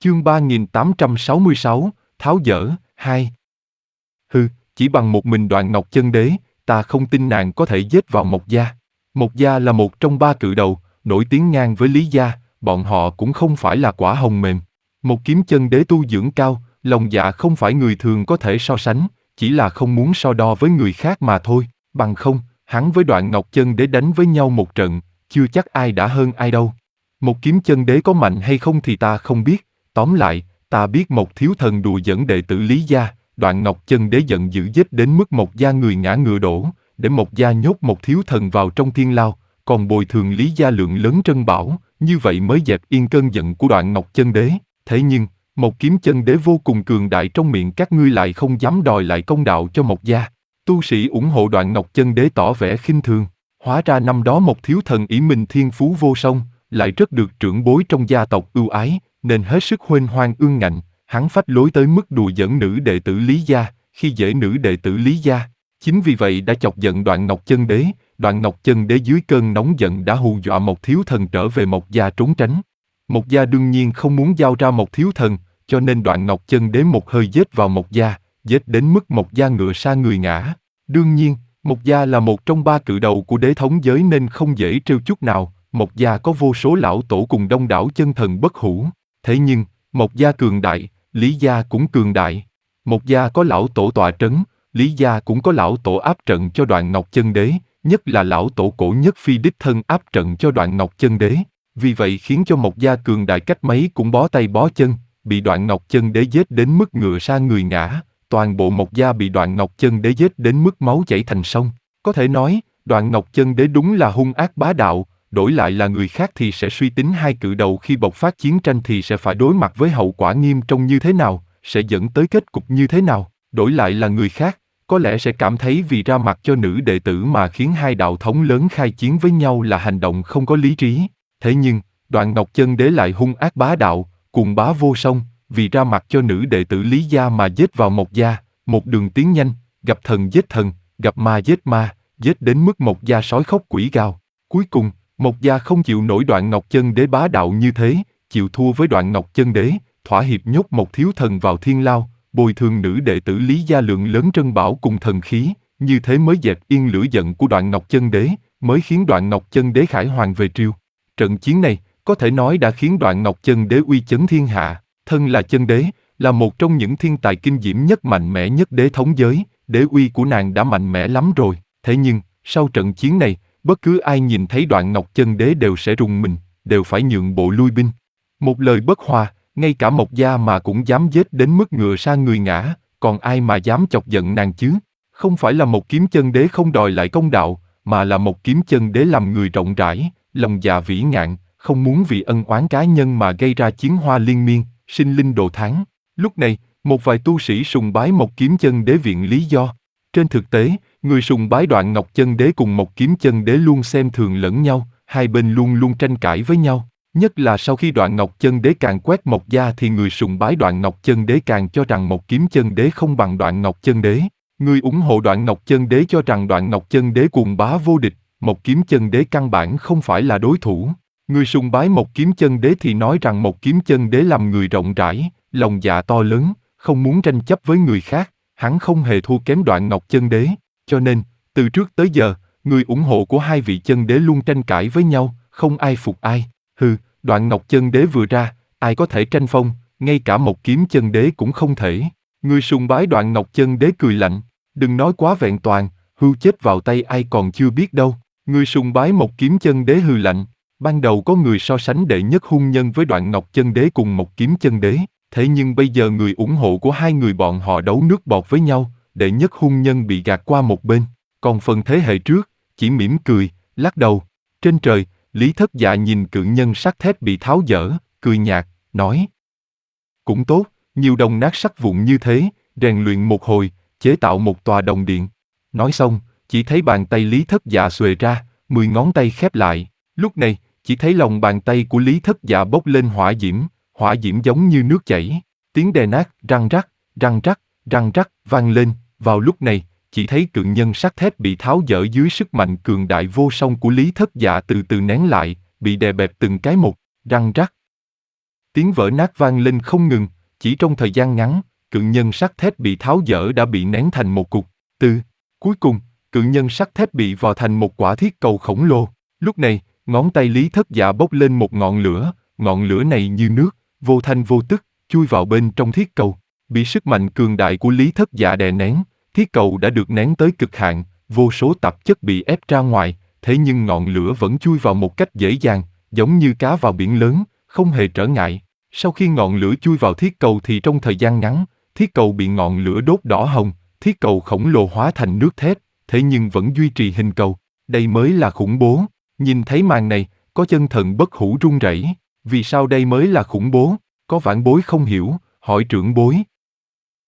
Chương 3866, Tháo dỡ, 2. Chỉ bằng một mình Đoạn Ngọc Chân Đế, ta không tin nàng có thể giết vào Mộc gia. Mộc gia là một trong ba cự đầu, nổi tiếng ngang với Lý gia, bọn họ cũng không phải là quả hồng mềm. Một Kiếm Chân Đế tu dưỡng cao, lòng dạ không phải người thường có thể so sánh, chỉ là không muốn so đo với người khác mà thôi, bằng không, hắn với Đoạn Ngọc Chân Đế đánh với nhau một trận, chưa chắc ai đã hơn ai đâu. Một Kiếm Chân Đế có mạnh hay không thì ta không biết, tóm lại, ta biết Mộc thiếu thần đùa giỡn đệ tử Lý gia. Đoạn Ngọc Chân Đế giận dữ giết đến mức Mộc gia người ngã ngựa đổ, để Mộc gia nhốt Mộc thiếu thần vào trong thiên lao, còn bồi thường Lý gia lượng lớn trân bảo, như vậy mới dẹp yên cơn giận của Đoạn Ngọc Chân Đế. Thế nhưng, Mộc Kiếm Chân Đế vô cùng cường đại, trong miệng các ngươi lại không dám đòi lại công đạo cho Mộc gia. Tu sĩ ủng hộ Đoạn Ngọc Chân Đế tỏ vẻ khinh thường. Hóa ra năm đó Mộc thiếu thần ỷ mình thiên phú vô song, lại rất được trưởng bối trong gia tộc ưu ái, nên hết sức huênh hoang ương ngạnh. Hắn phách lối tới mức đùa giỡn nữ đệ tử Lý gia, khi dễ nữ đệ tử Lý gia. Chính vì vậy đã chọc giận Đoạn Ngọc Chân Đế. Đoạn Ngọc Chân Đế dưới cơn nóng giận đã hù dọa Mộc thiếu thần trở về Mộc gia trốn tránh. Mộc gia đương nhiên không muốn giao ra Mộc thiếu thần, cho nên Đoạn Ngọc Chân Đế một hơi giết vào Mộc gia, giết đến mức Mộc gia ngựa sa người ngã. Đương nhiên, Mộc gia là một trong ba cự đầu của đế thống giới nên không dễ trêu chút nào. Mộc gia có vô số lão tổ cùng đông đảo chân thần bất hủ. Thế nhưng, Mộc gia cường đại, Lý gia cũng cường đại. Mộc gia có lão tổ tọa trấn, Lý gia cũng có lão tổ áp trận cho Đoạn Ngọc Chân Đế, nhất là lão tổ Cổ Nhất Phi đích thân áp trận cho Đoạn Ngọc Chân Đế. Vì vậy khiến cho Mộc gia cường đại cách mấy cũng bó tay bó chân, bị Đoạn Ngọc Chân Đế giết đến mức ngựa sa người ngã. Toàn bộ Mộc gia bị Đoạn Ngọc Chân Đế giết đến mức máu chảy thành sông. Có thể nói, Đoạn Ngọc Chân Đế đúng là hung ác bá đạo. Đổi lại là người khác thì sẽ suy tính hai cự đầu khi bộc phát chiến tranh thì sẽ phải đối mặt với hậu quả nghiêm trọng như thế nào, sẽ dẫn tới kết cục như thế nào. Đổi lại là người khác, có lẽ sẽ cảm thấy vì ra mặt cho nữ đệ tử mà khiến hai đạo thống lớn khai chiến với nhau là hành động không có lý trí. Thế nhưng, Đoạn Ngọc Chân Đế lại hung ác bá đạo, cuồng bá vô song, vì ra mặt cho nữ đệ tử Lý gia mà giết vào Mộc gia, một đường tiến nhanh, gặp thần giết thần, gặp ma giết ma, giết đến mức Mộc gia sói khóc quỷ gào. Cuối cùng, Mộc gia không chịu nổi Đoạn Ngọc Chân Đế bá đạo như thế, chịu thua với Đoạn Ngọc Chân Đế, thỏa hiệp nhốt Mộc thiếu thần vào thiên lao, bồi thường nữ đệ tử Lý gia lượng lớn trân bảo cùng thần khí, như thế mới dẹp yên lửa giận của Đoạn Ngọc Chân Đế, mới khiến Đoạn Ngọc Chân Đế khải hoàn về triều. Trận chiến này, có thể nói đã khiến Đoạn Ngọc Chân Đế uy chấn thiên hạ, thân là chân đế, là một trong những thiên tài kinh diễm nhất mạnh mẽ nhất đế thống giới, đế uy của nàng đã mạnh mẽ lắm rồi. Thế nhưng, sau trận chiến này, bất cứ ai nhìn thấy Đoạn Ngọc Chân Đế đều sẽ rùng mình, đều phải nhượng bộ lui binh. Một lời bất hòa, ngay cả Mộc gia mà cũng dám giết đến mức ngựa sa người ngã, còn ai mà dám chọc giận nàng chứ? Không phải là Một Kiếm Chân Đế không đòi lại công đạo, mà là Một Kiếm Chân Đế làm người rộng rãi, lòng dạ vĩ ngạn, không muốn vì ân oán cá nhân mà gây ra chiến hoa liên miên, sinh linh đồ thán. Lúc này, một vài tu sĩ sùng bái Một Kiếm Chân Đế viện lý do. Trên thực tế, người sùng bái Đoạn Ngọc Chân Đế cùng Một Kiếm Chân Đế luôn xem thường lẫn nhau, hai bên luôn luôn tranh cãi với nhau. Nhất là sau khi Đoạn Ngọc Chân Đế càng quét Mộc gia thì người sùng bái Đoạn Ngọc Chân Đế càng cho rằng Một Kiếm Chân Đế không bằng Đoạn Ngọc Chân Đế. Người ủng hộ Đoạn Ngọc Chân Đế cho rằng Đoạn Ngọc Chân Đế cuồng bá vô địch, Một Kiếm Chân Đế căn bản không phải là đối thủ. Người sùng bái Một Kiếm Chân Đế thì nói rằng Một Kiếm Chân Đế làm người rộng rãi, lòng dạ to lớn, không muốn tranh chấp với người khác, hắn không hề thua kém Đoạn Ngọc Chân Đế. Cho nên, từ trước tới giờ, người ủng hộ của hai vị chân đế luôn tranh cãi với nhau, không ai phục ai. Đoạn Ngọc Chân Đế vừa ra, ai có thể tranh phong, ngay cả Một Kiếm Chân Đế cũng không thể. Người sùng bái Đoạn Ngọc Chân Đế cười lạnh, đừng nói quá vẹn toàn, hưu chết vào tay ai còn chưa biết đâu. Người sùng bái Một Kiếm Chân Đế hừ lạnh. Ban đầu có người so sánh đệ nhất hung nhân với Đoạn Ngọc Chân Đế cùng Một Kiếm Chân Đế, thế nhưng bây giờ người ủng hộ của hai người bọn họ đấu nước bọt với nhau, đệ nhất hung nhân bị gạt qua một bên, còn phần thế hệ trước, chỉ mỉm cười, lắc đầu. Trên trời, Lý Thất Dạ nhìn cự nhân sắt thép bị tháo dỡ, cười nhạt, nói: cũng tốt, nhiều đồng nát sắt vụn như thế, rèn luyện một hồi, chế tạo một tòa đồng điện. Nói xong, chỉ thấy bàn tay Lý Thất Dạ xuề ra, 10 ngón tay khép lại. Lúc này, chỉ thấy lòng bàn tay của Lý Thất Dạ bốc lên hỏa diễm giống như nước chảy, tiếng đè nát, răng rắc vang lên. Vào lúc này, chỉ thấy cự nhân sắt thép bị tháo dỡ dưới sức mạnh cường đại vô song của Lý Thất Dạ từ từ nén lại, bị đè bẹp từng cái một, răng rắc. Tiếng vỡ nát vang lên không ngừng, chỉ trong thời gian ngắn, cự nhân sắt thép bị tháo dỡ đã bị nén thành một cục. Cuối cùng, cự nhân sắt thép bị vò thành một quả thiết cầu khổng lồ. Lúc này, ngón tay Lý Thất Dạ bốc lên một ngọn lửa này như nước, vô thanh vô tức, chui vào bên trong thiết cầu. Bị sức mạnh cường đại của Lý Thất Dạ đè nén, thiết cầu đã được nén tới cực hạn, vô số tạp chất bị ép ra ngoài, thế nhưng ngọn lửa vẫn chui vào một cách dễ dàng, giống như cá vào biển lớn, không hề trở ngại. Sau khi ngọn lửa chui vào thiết cầu thì trong thời gian ngắn, thiết cầu bị ngọn lửa đốt đỏ hồng, thiết cầu khổng lồ hóa thành nước thép, thế nhưng vẫn duy trì hình cầu. Đây mới là khủng bố. Nhìn thấy màn này, có chân thần bất hủ run rẩy. Vì sao đây mới là khủng bố? Có vãn bối không hiểu, hỏi trưởng bối.